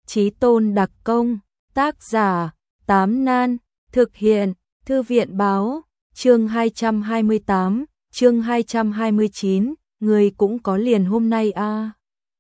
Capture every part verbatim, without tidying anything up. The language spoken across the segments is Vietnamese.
Chí tôn đặc công, tác giả, Tám Nan, thực hiện, Thư viện báo, chương hai trăm hai mươi tám, chương hai trăm hai mươi chín, ngươi cũng có liền hôm nay a. À.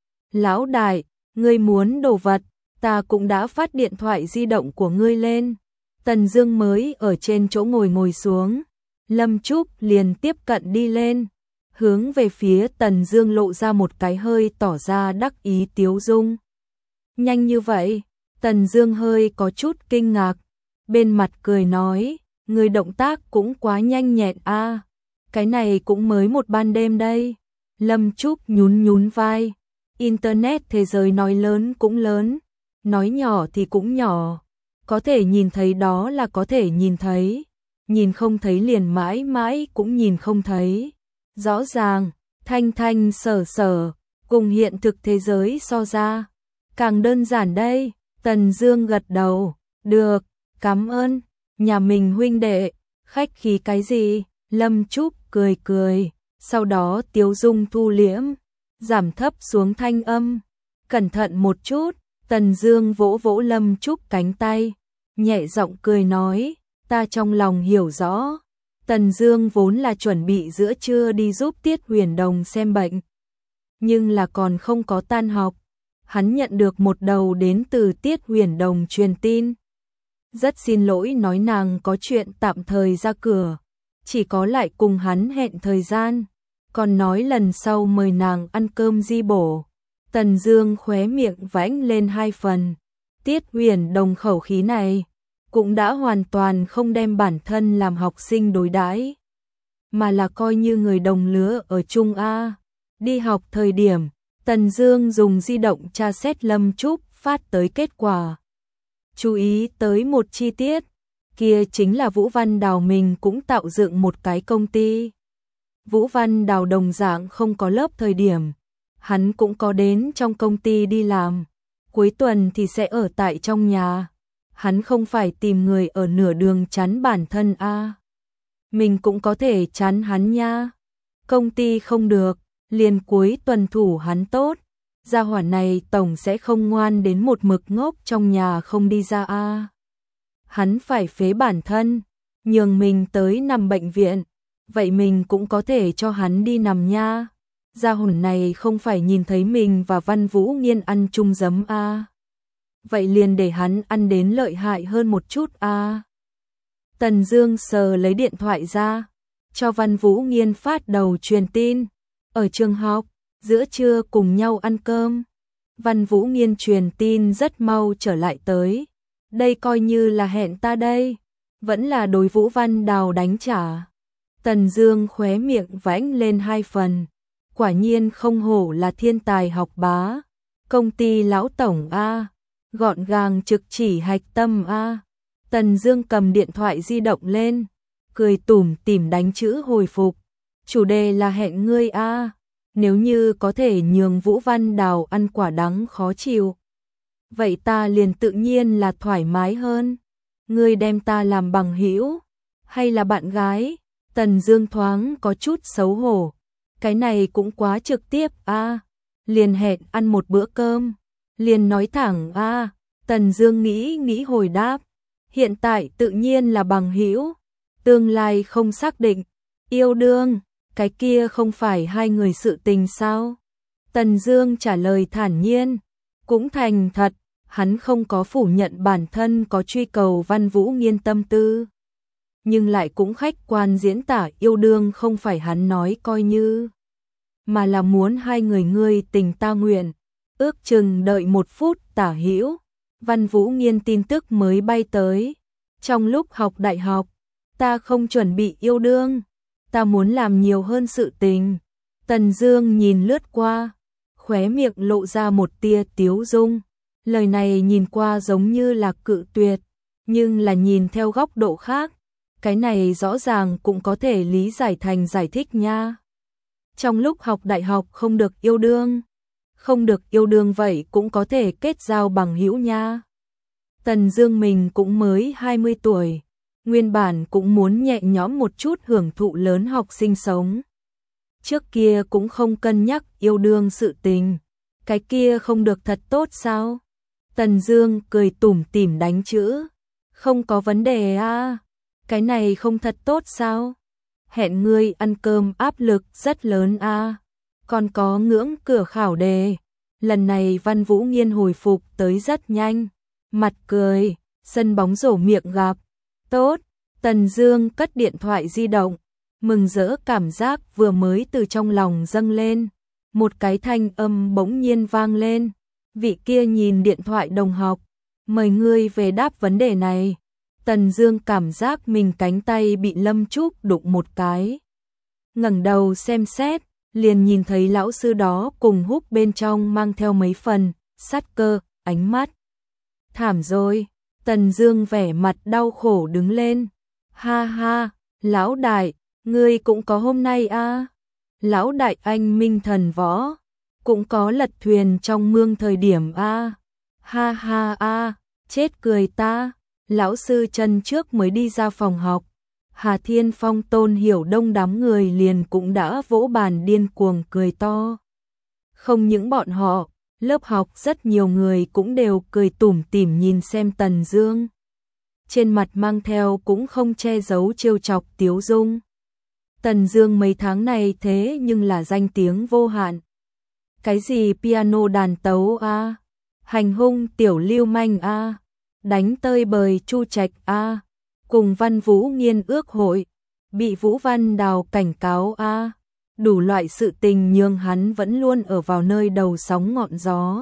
Lão đại, ngươi muốn đồ vật, ta cũng đã phát điện thoại di động của ngươi lên. Tần Dương mới ở trên chỗ ngồi ngồi xuống, Lâm Trúc liền tiếp cận đi lên, hướng về phía Tần Dương lộ ra một cái hơi tỏ ra đắc ý tiếu dung. Nhanh như vậy? Tần Dương hơi có chút kinh ngạc, bên mặt cười nói, người động tác cũng quá nhanh nhẹn a, à. Cái này cũng mới một ban đêm đây. Lâm Trúc nhún nhún vai, internet thế giới nói lớn cũng lớn, nói nhỏ thì cũng nhỏ, có thể nhìn thấy đó là có thể nhìn thấy, nhìn không thấy liền mãi mãi cũng nhìn không thấy. Rõ ràng, thanh thanh sở sở, cùng hiện thực thế giới so ra, càng đơn giản đây. Tần Dương gật đầu, được, cảm ơn, nhà mình huynh đệ, khách khí cái gì? Lâm Trúc cười cười, sau đó tiếu dung thu liễm, giảm thấp xuống thanh âm, cẩn thận một chút. Tần Dương vỗ vỗ Lâm Trúc cánh tay, nhẹ giọng cười nói, ta trong lòng hiểu rõ. Tần Dương vốn là chuẩn bị giữa trưa đi giúp Tiết Huyền Đồng xem bệnh, nhưng là còn không có tan học, hắn nhận được một đầu đến từ Tiết Huyền Đồng truyền tin. Rất xin lỗi nói nàng có chuyện tạm thời ra cửa, chỉ có lại cùng hắn hẹn thời gian, còn nói lần sau mời nàng ăn cơm di bổ. Tần Dương khóe miệng vãnh lên hai phần, Tiết Huyền Đồng khẩu khí này cũng đã hoàn toàn không đem bản thân làm học sinh đối đãi, mà là coi như người đồng lứa ở chung a. Đi học thời điểm, Tần Dương dùng di động tra xét Lâm Trúc phát tới kết quả. Chú ý tới một chi tiết, kia chính là Vũ Văn Đào mình cũng tạo dựng một cái công ty. Vũ Văn Đào đồng dạng không có lớp thời điểm, hắn cũng có đến trong công ty đi làm, cuối tuần thì sẽ ở tại trong nhà. Hắn không phải tìm người ở nửa đường chắn bản thân a. À. Mình cũng có thể chắn hắn nha. Công ty không được, liền cuối tuần thủ hắn tốt. Gia hỏa này tổng sẽ không ngoan đến một mực ngốc trong nhà không đi ra a. À. Hắn phải phế bản thân, nhường mình tới nằm bệnh viện, vậy mình cũng có thể cho hắn đi nằm nha. Gia hỏa này không phải nhìn thấy mình và Văn Vũ Nghiên ăn chung giấm a. À. Vậy liền để hắn ăn đến lợi hại hơn một chút a. À. Tần Dương sờ lấy điện thoại ra, cho Văn Vũ Nghiên phát đầu truyền tin, ở trường học, giữa trưa cùng nhau ăn cơm. Văn Vũ Nghiên truyền tin rất mau trở lại tới, đây coi như là hẹn ta đây, vẫn là đối Vũ Văn Đào đánh trả. Tần Dương khóe miệng vãnh lên hai phần, quả nhiên không hổ là thiên tài học bá, công ty lão tổng a. Gọn gàng trực chỉ hạch tâm a. Tần Dương cầm điện thoại di động lên, cười tủm tỉm đánh chữ hồi phục. Chủ đề là hẹn ngươi a. Nếu như có thể nhường Vũ Văn Đào ăn quả đắng khó chịu, vậy ta liền tự nhiên là thoải mái hơn. Ngươi đem ta làm bằng hữu hay là bạn gái? Tần Dương thoáng có chút xấu hổ. Cái này cũng quá trực tiếp a. Liền hẹn ăn một bữa cơm. Liền nói thẳng a. À. Tần Dương nghĩ nghĩ hồi đáp, hiện tại tự nhiên là bằng hữu, tương lai không xác định. Yêu đương, cái kia không phải hai người sự tình sao? Tần Dương trả lời thản nhiên, cũng thành thật, hắn không có phủ nhận bản thân có truy cầu Văn Vũ Nghiên tâm tư, nhưng lại cũng khách quan diễn tả yêu đương không phải hắn nói coi như, mà là muốn hai người ngươi tình ta nguyện. Ước chừng đợi một phút tả hữu, Văn Vũ Nghiên tin tức mới bay tới. Trong lúc học đại học, ta không chuẩn bị yêu đương, ta muốn làm nhiều hơn sự tình. Tần Dương nhìn lướt qua, khóe miệng lộ ra một tia tiếu dung. Lời này nhìn qua giống như là cự tuyệt, nhưng là nhìn theo góc độ khác, cái này rõ ràng cũng có thể lý giải thành giải thích nha. Trong lúc học đại học không được yêu đương, không được yêu đương vậy cũng có thể kết giao bằng hữu nha. Tần Dương mình cũng mới hai mươi tuổi, nguyên bản cũng muốn nhẹ nhõm một chút hưởng thụ lớn học sinh sống. Trước kia cũng không cân nhắc yêu đương sự tình, cái kia không được thật tốt sao? Tần Dương cười tủm tỉm đánh chữ. Không có vấn đề a, cái này không thật tốt sao? Hẹn ngươi ăn cơm áp lực rất lớn a, còn có ngưỡng cửa khảo đề. Lần này Văn Vũ Nghiên hồi phục tới rất nhanh, mặt cười, sân bóng rổ miệng gặp. Tốt, Tần Dương cất điện thoại di động, mừng rỡ cảm giác vừa mới từ trong lòng dâng lên. Một cái thanh âm bỗng nhiên vang lên, vị kia nhìn điện thoại đồng học, mời ngươi về đáp vấn đề này. Tần Dương cảm giác mình cánh tay bị Lâm Trúc đụng một cái. Ngẩng đầu xem xét, liền nhìn thấy lão sư đó cùng húc bên trong mang theo mấy phần sát cơ, ánh mắt. Thảm rồi, Tần Dương vẻ mặt đau khổ đứng lên. Ha ha, lão đại, ngươi cũng có hôm nay a. À? Lão đại anh minh thần võ, cũng có lật thuyền trong mương thời điểm a. À? Ha ha a, chết cười ta. Lão sư chân trước mới đi ra phòng học, Hà Thiên Phong Tôn Hiểu Đông đám người liền cũng đã vỗ bàn điên cuồng cười to. Không những bọn họ, lớp học rất nhiều người cũng đều cười tủm tỉm nhìn xem Tần Dương. Trên mặt mang theo cũng không che giấu trêu chọc tiếu dung. Tần Dương mấy tháng này thế nhưng là danh tiếng vô hạn. Cái gì piano đàn tấu a, à? Hành hung tiểu lưu manh a, à? Đánh tơi bời chu trạch a, à? Cùng Văn Vũ Nghiên ước hội, bị Vũ Văn Đào cảnh cáo a, à? Đủ loại sự tình nhường hắn vẫn luôn ở vào nơi đầu sóng ngọn gió.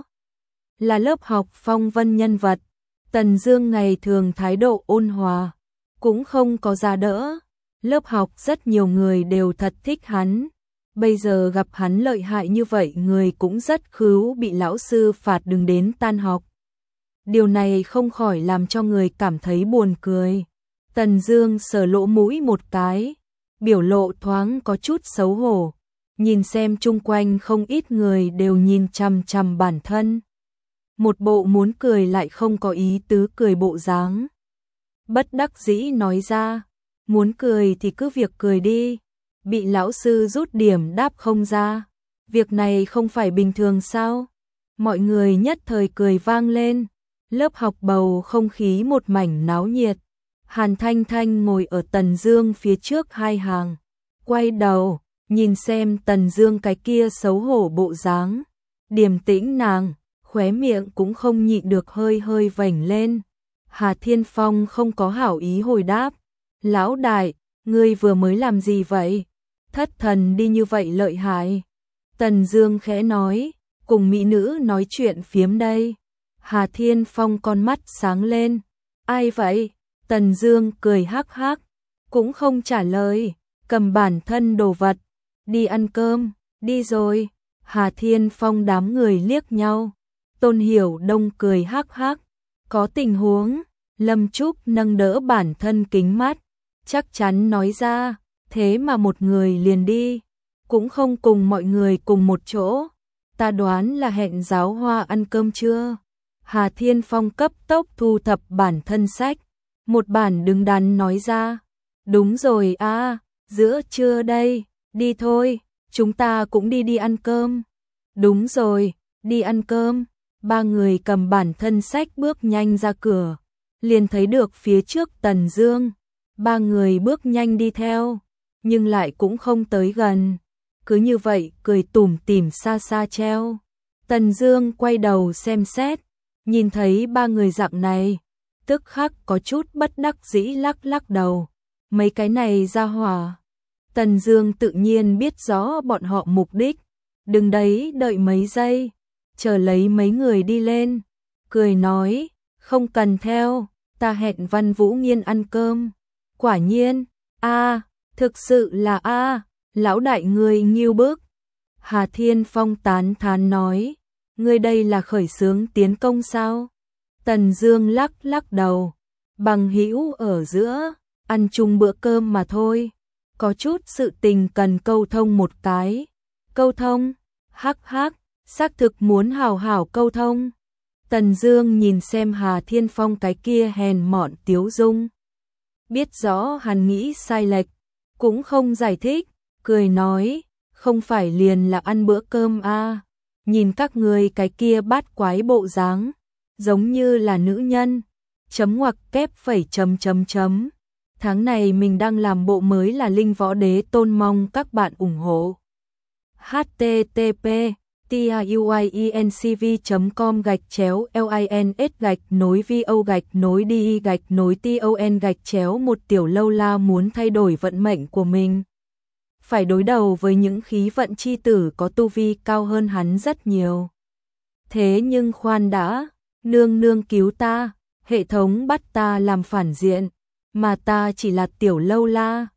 Là lớp học phong vân nhân vật, Tần Dương ngày thường thái độ ôn hòa, cũng không có giá đỡ. Lớp học rất nhiều người đều thật thích hắn. Bây giờ gặp hắn lợi hại như vậy, người cũng rất khứu bị lão sư phạt đừng đến tan học. Điều này không khỏi làm cho người cảm thấy buồn cười. Tần Dương sờ lỗ mũi một cái, biểu lộ thoáng có chút xấu hổ, nhìn xem chung quanh không ít người đều nhìn chằm chằm bản thân. Một bộ muốn cười lại không có ý tứ cười bộ dáng. Bất đắc dĩ nói ra, muốn cười thì cứ việc cười đi. Bị lão sư rút điểm đáp không ra, việc này không phải bình thường sao? Mọi người nhất thời cười vang lên, lớp học bầu không khí một mảnh náo nhiệt. Hàn Thanh Thanh ngồi ở Tần Dương phía trước hai hàng, quay đầu, nhìn xem Tần Dương cái kia xấu hổ bộ dáng, điềm tĩnh nàng, khóe miệng cũng không nhịn được hơi hơi vểnh lên. Hà Thiên Phong không có hảo ý hồi đáp, lão đại, ngươi vừa mới làm gì vậy? Thất thần đi như vậy lợi hại. Tần Dương khẽ nói, cùng mỹ nữ nói chuyện phiếm đây. Hà Thiên Phong con mắt sáng lên, ai vậy? Tần Dương cười hắc hắc, cũng không trả lời, cầm bản thân đồ vật, đi ăn cơm, đi rồi. Hà Thiên Phong đám người liếc nhau, Tôn Hiểu Đông cười hắc hắc, có tình huống. Lâm Trúc nâng đỡ bản thân kính mắt, chắc chắn nói ra, thế mà một người liền đi, cũng không cùng mọi người cùng một chỗ, ta đoán là hẹn giáo hoa ăn cơm trưa. Hà Thiên Phong cấp tốc thu thập bản thân sách, một bản đứng đắn nói ra, đúng rồi a, à, giữa trưa đây, đi thôi, chúng ta cũng đi đi ăn cơm. Đúng rồi, đi ăn cơm. Ba người cầm bản thân sách bước nhanh ra cửa, liền thấy được phía trước Tần Dương. Ba người bước nhanh đi theo, nhưng lại cũng không tới gần, cứ như vậy cười tủm tỉm xa xa treo. Tần Dương quay đầu xem xét, nhìn thấy ba người dạng này, tức khắc có chút bất đắc dĩ lắc lắc đầu. Mấy cái này ra hỏa. Tần Dương tự nhiên biết rõ bọn họ mục đích, đừng đấy đợi mấy giây, chờ lấy mấy người đi lên, cười nói, không cần theo, ta hẹn Văn Vũ Nghiên ăn cơm. Quả nhiên, a, à, thực sự là a, à, lão đại ngươi nghiêu bức. Hà Thiên Phong tán thán nói, ngươi đây là khởi xướng tiến công sao? Tần Dương lắc lắc đầu, bằng hữu ở giữa, ăn chung bữa cơm mà thôi, có chút sự tình cần câu thông một cái. Câu thông? Hắc hắc, xác thực muốn hào hảo câu thông. Tần Dương nhìn xem Hà Thiên Phong cái kia hèn mọn tiếu dung, biết rõ hắn nghĩ sai lệch, cũng không giải thích, cười nói, không phải liền là ăn bữa cơm a, à. Nhìn các ngươi cái kia bát quái bộ dáng, giống như là nữ nhân. Chấm ngoặc kép phẩy chấm chấm chấm. Tháng này mình đang làm bộ mới là Linh Võ Đế Tôn, mong các bạn ủng hộ. h t t p tuincv chấm com gạch chéo lins gạch nối vo gạch nối đi gạch nối ton gạch chéo một tiểu lâu la muốn thay đổi vận mệnh của mình. Phải đối đầu với những khí vận chi tử có tu vi cao hơn hắn rất nhiều. Thế nhưng khoan đã, nương nương cứu ta, hệ thống bắt ta làm phản diện, mà ta chỉ là tiểu lâu la.